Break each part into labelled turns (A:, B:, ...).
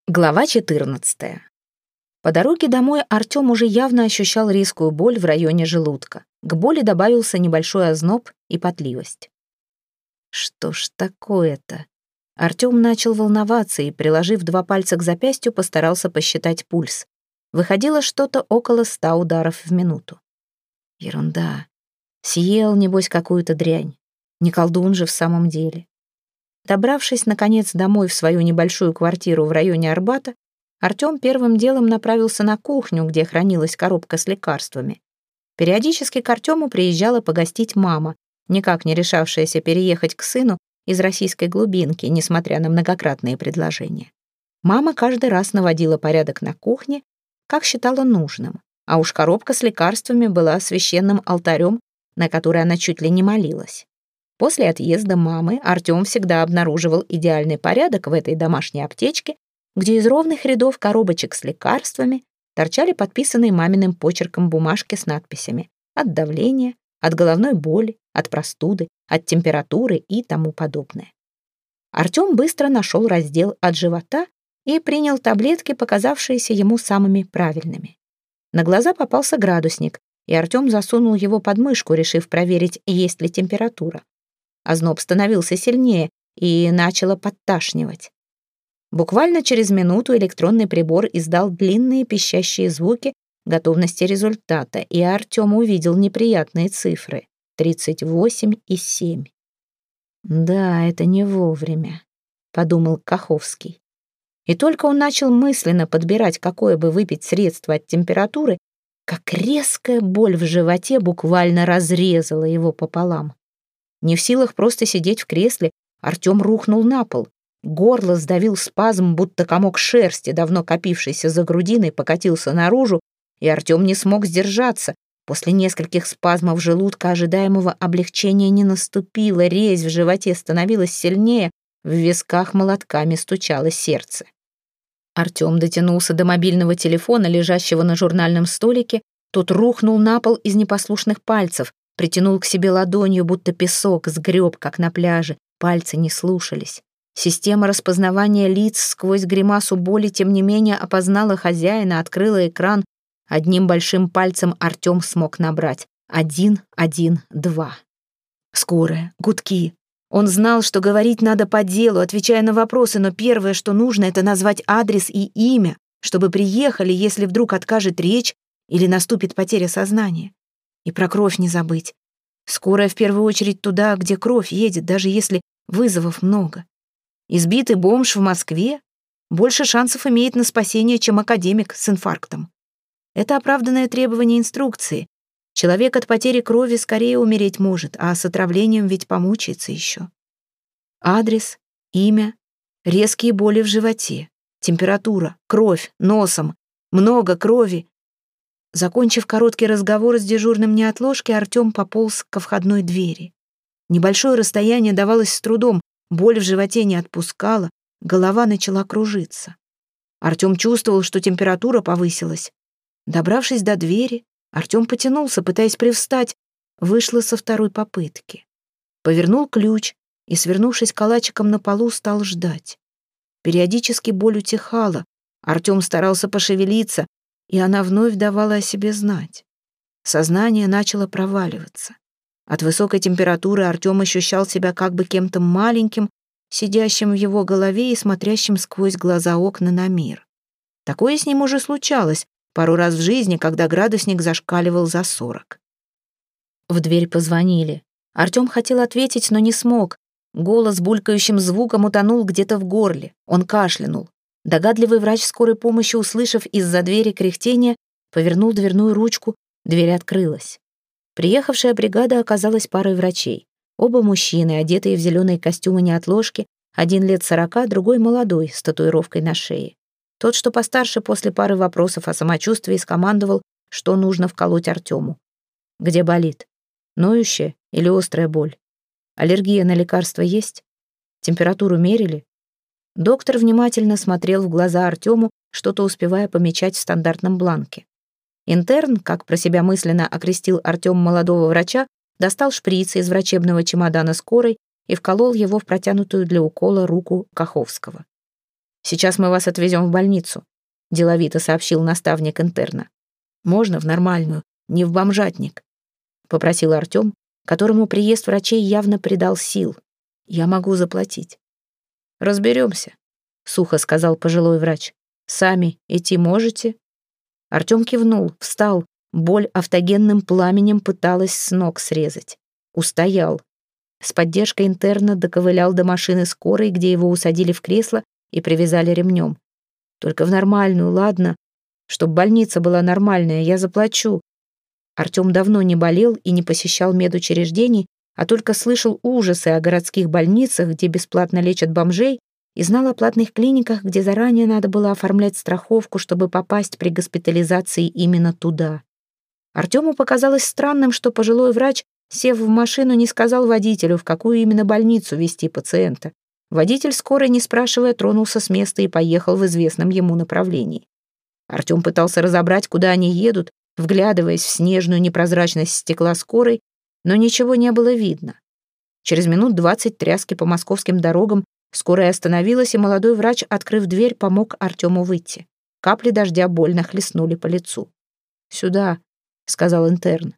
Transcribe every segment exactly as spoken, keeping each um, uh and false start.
A: Глава четырнадцатая. По дороге домой Артём уже явно ощущал резкую боль в районе желудка. К боли добавился небольшой озноб и потливость. Что ж такое-то? Артём начал волноваться и, приложив два пальца к запястью, постарался посчитать пульс. Выходило что-то около ста ударов в минуту. Ерунда. Съел, небось, какую-то дрянь. Не колдун же в самом деле. Добравшись, наконец, домой в свою небольшую квартиру в районе Арбата, Артём первым делом направился на кухню, где хранилась коробка с лекарствами. Периодически к Артёму приезжала погостить мама, никак не решавшаяся переехать к сыну из российской глубинки, несмотря на многократные предложения. Мама каждый раз наводила порядок на кухне, как считала нужным, а уж коробка с лекарствами была священным алтарем, на который она чуть ли не молилась. После отъезда мамы Артём всегда обнаруживал идеальный порядок в этой домашней аптечке, где из ровных рядов коробочек с лекарствами торчали подписанные маминым почерком бумажки с надписями «От давления», «От головной боли», «От простуды», «От температуры» и тому подобное. Артём быстро нашел раздел «От живота» и принял таблетки, показавшиеся ему самыми правильными. На глаза попался градусник, и Артём засунул его под мышку, решив проверить, есть ли температура. Озноб становился сильнее и начало подташнивать. Буквально через минуту электронный прибор издал длинные пищащие звуки готовности результата, и Артём увидел неприятные цифры — тридцать восемь и семь. «Да, это не вовремя», — подумал Каховский. И только он начал мысленно подбирать, какое бы выпить средство от температуры, как резкая боль в животе буквально разрезала его пополам. Не в силах просто сидеть в кресле, Артём рухнул на пол. Горло сдавил спазм, будто комок шерсти, давно копившийся за грудиной, покатился наружу, и Артём не смог сдержаться. После нескольких спазмов желудка ожидаемого облегчения не наступило, резь в животе становилась сильнее, в висках молотками стучало сердце. Артём дотянулся до мобильного телефона, лежащего на журнальном столике. Тот рухнул на пол из непослушных пальцев, притянул к себе ладонью, будто песок, сгреб, как на пляже. Пальцы не слушались. Система распознавания лиц сквозь гримасу боли, тем не менее, опознала хозяина, открыла экран. Одним большим пальцем Артём смог набрать один, один, два. Скорая, гудки. Он знал, что говорить надо по делу, отвечая на вопросы, но первое, что нужно, это назвать адрес и имя, чтобы приехали, если вдруг откажет речь или наступит потеря сознания. И про кровь не забыть. Скорая в первую очередь туда, где кровь едет, даже если вызовов много. Избитый бомж в Москве больше шансов имеет на спасение, чем академик с инфарктом. Это оправданное требование инструкции. Человек от потери крови скорее умереть может, а с отравлением ведь помучается еще. Адрес, имя, резкие боли в животе, температура, кровь, носом, много крови. Закончив короткий разговор с дежурным неотложки, Артём пополз ко входной двери. Небольшое расстояние давалось с трудом, боль в животе не отпускала, голова начала кружиться. Артём чувствовал, что температура повысилась. Добравшись до двери, Артём потянулся, пытаясь привстать, вышло со второй попытки. Повернул ключ и, свернувшись калачиком на полу, стал ждать. Периодически боль утихала, Артём старался пошевелиться, и она вновь давала о себе знать. Сознание начало проваливаться. От высокой температуры Артём ощущал себя как бы кем-то маленьким, сидящим в его голове и смотрящим сквозь глаза окна на мир. Такое с ним уже случалось пару раз в жизни, когда градусник зашкаливал за сорок. В дверь позвонили. Артём хотел ответить, но не смог. Голос булькающим звуком утонул где-то в горле. Он кашлянул. Догадливый врач скорой помощи, услышав из-за двери кряхтение, повернул дверную ручку, дверь открылась. Приехавшая бригада оказалась парой врачей. Оба мужчины, одетые в зеленые костюмы неотложки, один лет сорока, другой молодой, с татуировкой на шее. Тот, что постарше, после пары вопросов о самочувствии, скомандовал, что нужно вколоть Артёму. Где болит? Ноющая или острая боль? Аллергия на лекарства есть? Температуру мерили? Доктор внимательно смотрел в глаза Артёму, что-то успевая помечать в стандартном бланке. Интерн, как про себя мысленно окрестил Артём молодого врача, достал шприц из врачебного чемодана скорой и вколол его в протянутую для укола руку Каховского. «Сейчас мы вас отвезем в больницу», — деловито сообщил наставник интерна. «Можно в нормальную, не в бомжатник», — попросил Артем, которому приезд врачей явно придал сил. «Я могу заплатить». «Разберемся», — сухо сказал пожилой врач. «Сами идти можете?» Артем кивнул, встал. Боль автогенным пламенем пыталась с ног срезать. Устоял. С поддержкой интерна доковылял до машины скорой, где его усадили в кресло и привязали ремнем. «Только в нормальную, ладно? Чтоб больница была нормальная, я заплачу». Артем давно не болел и не посещал медучреждений, а только слышал ужасы о городских больницах, где бесплатно лечат бомжей, и знал о платных клиниках, где заранее надо было оформлять страховку, чтобы попасть при госпитализации именно туда. Артему показалось странным, что пожилой врач, сев в машину, не сказал водителю, в какую именно больницу везти пациента. Водитель скорой, не спрашивая, тронулся с места и поехал в известном ему направлении. Артем пытался разобрать, куда они едут, вглядываясь в снежную непрозрачность стекла скорой, но ничего не было видно. Через минут двадцать тряски по московским дорогам скорая остановилась, и молодой врач, открыв дверь, помог Артему выйти. Капли дождя больно хлестнули по лицу. «Сюда», — сказал интерн.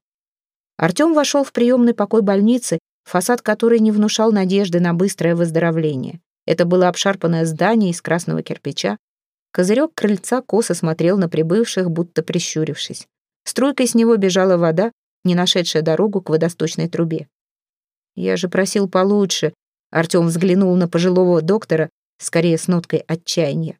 A: Артем вошел в приемный покой больницы, фасад которой не внушал надежды на быстрое выздоровление. Это было обшарпанное здание из красного кирпича. Козырек крыльца косо смотрел на прибывших, будто прищурившись. Струйкой с него бежала вода, не нашедшая дорогу к водосточной трубе. «Я же просил получше», — Артем взглянул на пожилого доктора, скорее с ноткой отчаяния.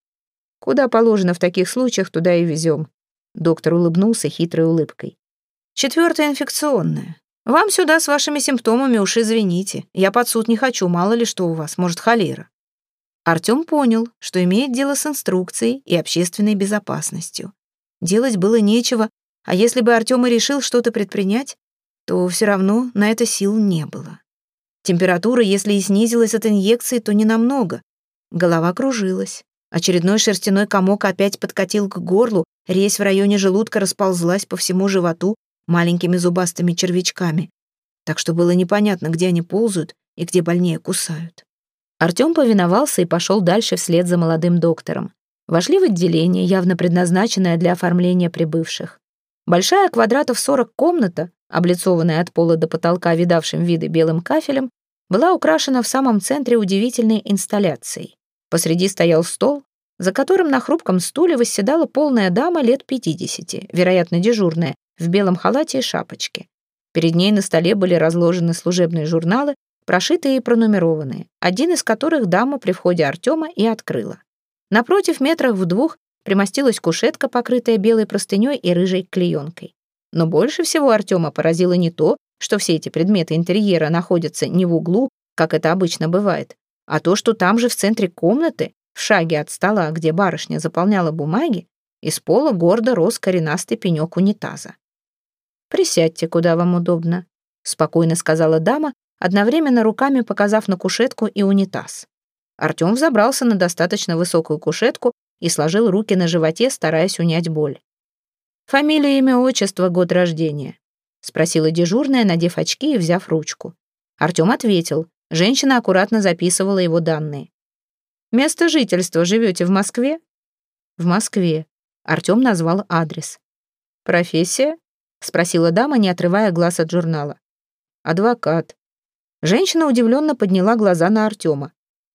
A: «Куда положено в таких случаях, туда и везем». Доктор улыбнулся хитрой улыбкой. «Четвертое инфекционное. Вам сюда с вашими симптомами, уж извините. Я под суд не хочу, мало ли что у вас, может, холера». Артем понял, что имеет дело с инструкцией и общественной безопасностью. Делать было нечего, а если бы Артем и решил что-то предпринять, то все равно на это сил не было. Температура, если и снизилась от инъекции, то ненамного. Голова кружилась. Очередной шерстяной комок опять подкатил к горлу, резь в районе желудка расползлась по всему животу маленькими зубастыми червячками. Так что было непонятно, где они ползают и где больнее кусают. Артем повиновался и пошел дальше вслед за молодым доктором. Вошли в отделение, явно предназначенное для оформления прибывших. Большая квадратов сорок комната, облицованная от пола до потолка видавшим виды белым кафелем, была украшена в самом центре удивительной инсталляцией. Посреди стоял стол, за которым на хрупком стуле восседала полная дама лет пятидесяти, вероятно, дежурная, в белом халате и шапочке. Перед ней на столе были разложены служебные журналы, прошитые и пронумерованные, один из которых дама при входе Артема и открыла. Напротив, метрах в двух, примостилась кушетка, покрытая белой простыней и рыжей клеенкой. Но больше всего Артема поразило не то, что все эти предметы интерьера находятся не в углу, как это обычно бывает, а то, что там же в центре комнаты, в шаге от стола, где барышня заполняла бумаги, из пола гордо рос коренастый пенек унитаза. «Присядьте, куда вам удобно», — спокойно сказала дама, одновременно руками показав на кушетку и унитаз. Артем взобрался на достаточно высокую кушетку и сложил руки на животе, стараясь унять боль. «Фамилия, имя, отчество, год рождения?» — спросила дежурная, надев очки и взяв ручку. Артем ответил. Женщина аккуратно записывала его данные. «Место жительства, живете в Москве?» «В Москве». Артем назвал адрес. «Профессия?» — спросила дама, не отрывая глаз от журнала. «Адвокат». Женщина удивленно подняла глаза на Артема.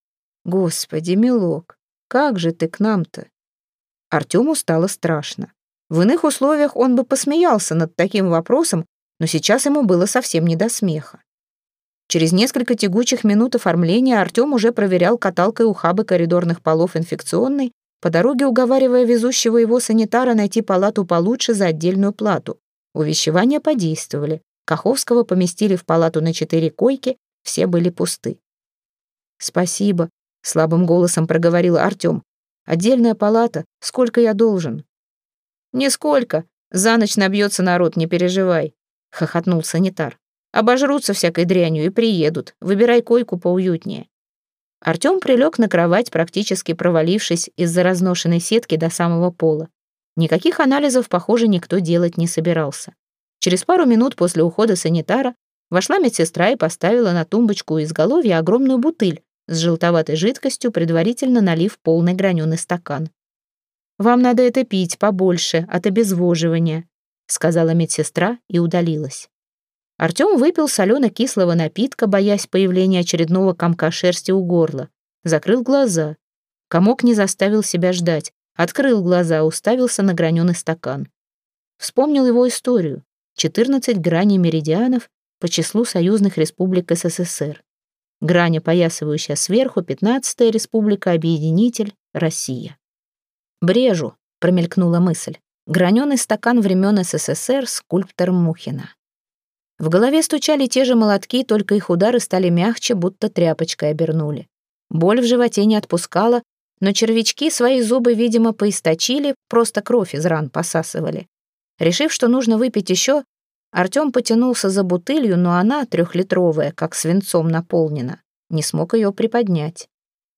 A: «Господи, милок, как же ты к нам-то?» Артему стало страшно. В иных условиях он бы посмеялся над таким вопросом, но сейчас ему было совсем не до смеха. Через несколько тягучих минут оформления Артем уже проверял каталкой ухабы коридорных полов инфекционной, по дороге уговаривая везущего его санитара найти палату получше за отдельную плату. Увещевания подействовали. Каховского поместили в палату на четыре койки, все были пусты. «Спасибо», — слабым голосом проговорил Артем. «Отдельная палата. Сколько я должен?» «Нисколько. За ночь набьется народ, не переживай», — хохотнул санитар. «Обожрутся всякой дрянью и приедут. Выбирай койку поуютнее». Артем прилег на кровать, практически провалившись из-за разношенной сетки до самого пола. Никаких анализов, похоже, никто делать не собирался. Через пару минут после ухода санитара вошла медсестра и поставила на тумбочку у изголовья огромную бутыль, с желтоватой жидкостью, предварительно налив полный граненый стакан. «Вам надо это пить побольше, от обезвоживания», — сказала медсестра и удалилась. Артем выпил солено-кислого напитка, боясь появления очередного комка шерсти у горла. Закрыл глаза. Комок не заставил себя ждать. Открыл глаза, уставился на граненый стакан. Вспомнил его историю. четырнадцать граней меридианов по числу союзных республик СССР. Грань, опоясывающая сверху, пятнадцатая республика, объединитель, Россия. «Брежу», — промелькнула мысль. Граненый стакан времен СССР, скульптор Мухина. В голове стучали те же молотки, только их удары стали мягче, будто тряпочкой обернули. Боль в животе не отпускала, но червячки свои зубы, видимо, поисточили, просто кровь из ран посасывали. Решив, что нужно выпить еще, Артем потянулся за бутылью, но она, трехлитровая, как свинцом наполнена, не смог ее приподнять.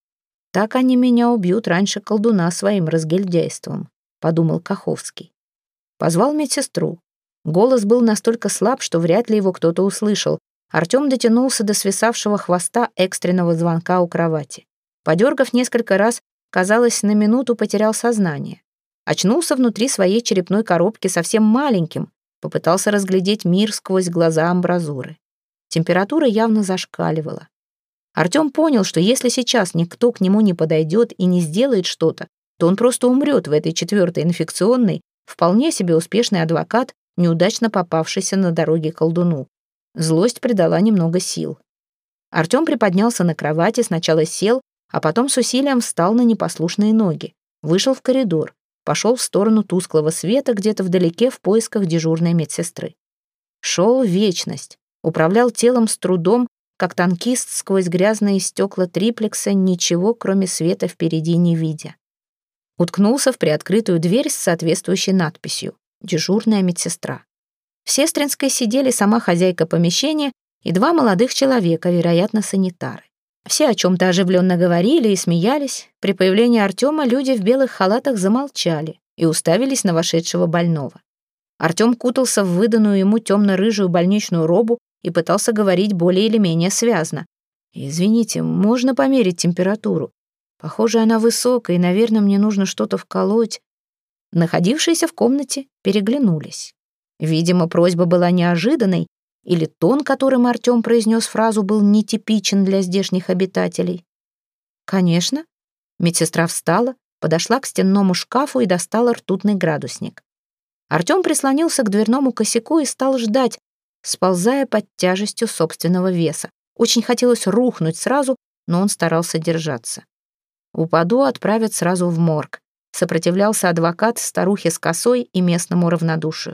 A: «Так они меня убьют раньше колдуна своим разгильдяйством», — подумал Каховский. Позвал медсестру. Голос был настолько слаб, что вряд ли его кто-то услышал. Артем дотянулся до свисавшего хвоста экстренного звонка у кровати. Подергав несколько раз, казалось, на минуту потерял сознание. Очнулся внутри своей черепной коробки совсем маленьким, попытался разглядеть мир сквозь глаза амбразуры. Температура явно зашкаливала. Артем понял, что если сейчас никто к нему не подойдет и не сделает что-то, то он просто умрет в этой четвертой инфекционной, вполне себе успешный адвокат, неудачно попавшийся на дороге колдуну. Злость придала немного сил. Артем приподнялся на кровати, сначала сел, а потом с усилием встал на непослушные ноги. Вышел в коридор, пошел в сторону тусклого света, где-то вдалеке в поисках дежурной медсестры. Шел в вечность, управлял телом с трудом, как танкист сквозь грязные стекла триплекса, ничего, кроме света, впереди не видя. Уткнулся в приоткрытую дверь с соответствующей надписью «Дежурная медсестра». В сестринской сидели сама хозяйка помещения и два молодых человека, вероятно, санитары. Все о чем-то оживленно говорили и смеялись. При появлении Артема люди в белых халатах замолчали и уставились на вошедшего больного. Артем кутался в выданную ему темно-рыжую больничную робу и пытался говорить более или менее связно. «Извините, можно померить температуру? Похоже, она высокая, и, наверное, мне нужно что-то вколоть». Находившиеся в комнате переглянулись. Видимо, просьба была неожиданной, или тон, которым Артем произнес фразу, был нетипичен для здешних обитателей. «Конечно». Медсестра встала, подошла к стенному шкафу и достала ртутный градусник. Артем прислонился к дверному косяку и стал ждать, сползая под тяжестью собственного веса. Очень хотелось рухнуть сразу, но он старался держаться. «Упаду, отправят сразу в морг», — сопротивлялся адвокат старухе с косой и местному равнодушию.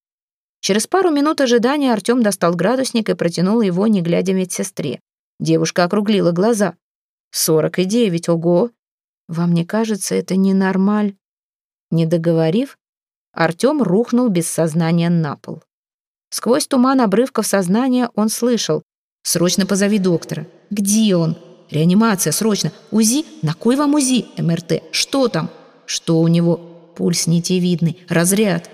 A: Через пару минут ожидания Артем достал градусник и протянул его, не глядя медсестре. Девушка округлила глаза. «Сорок и девять, ого! Вам не кажется, это ненормаль?» Не договорив, Артем рухнул без сознания на пол. Сквозь туман обрывков сознания он слышал: «Срочно позови доктора». «Где он?» «Реанимация, срочно! УЗИ? На кой вам УЗИ? МРТ? Что там?» «Что у него?» «Пульс нитевидный. Разряд».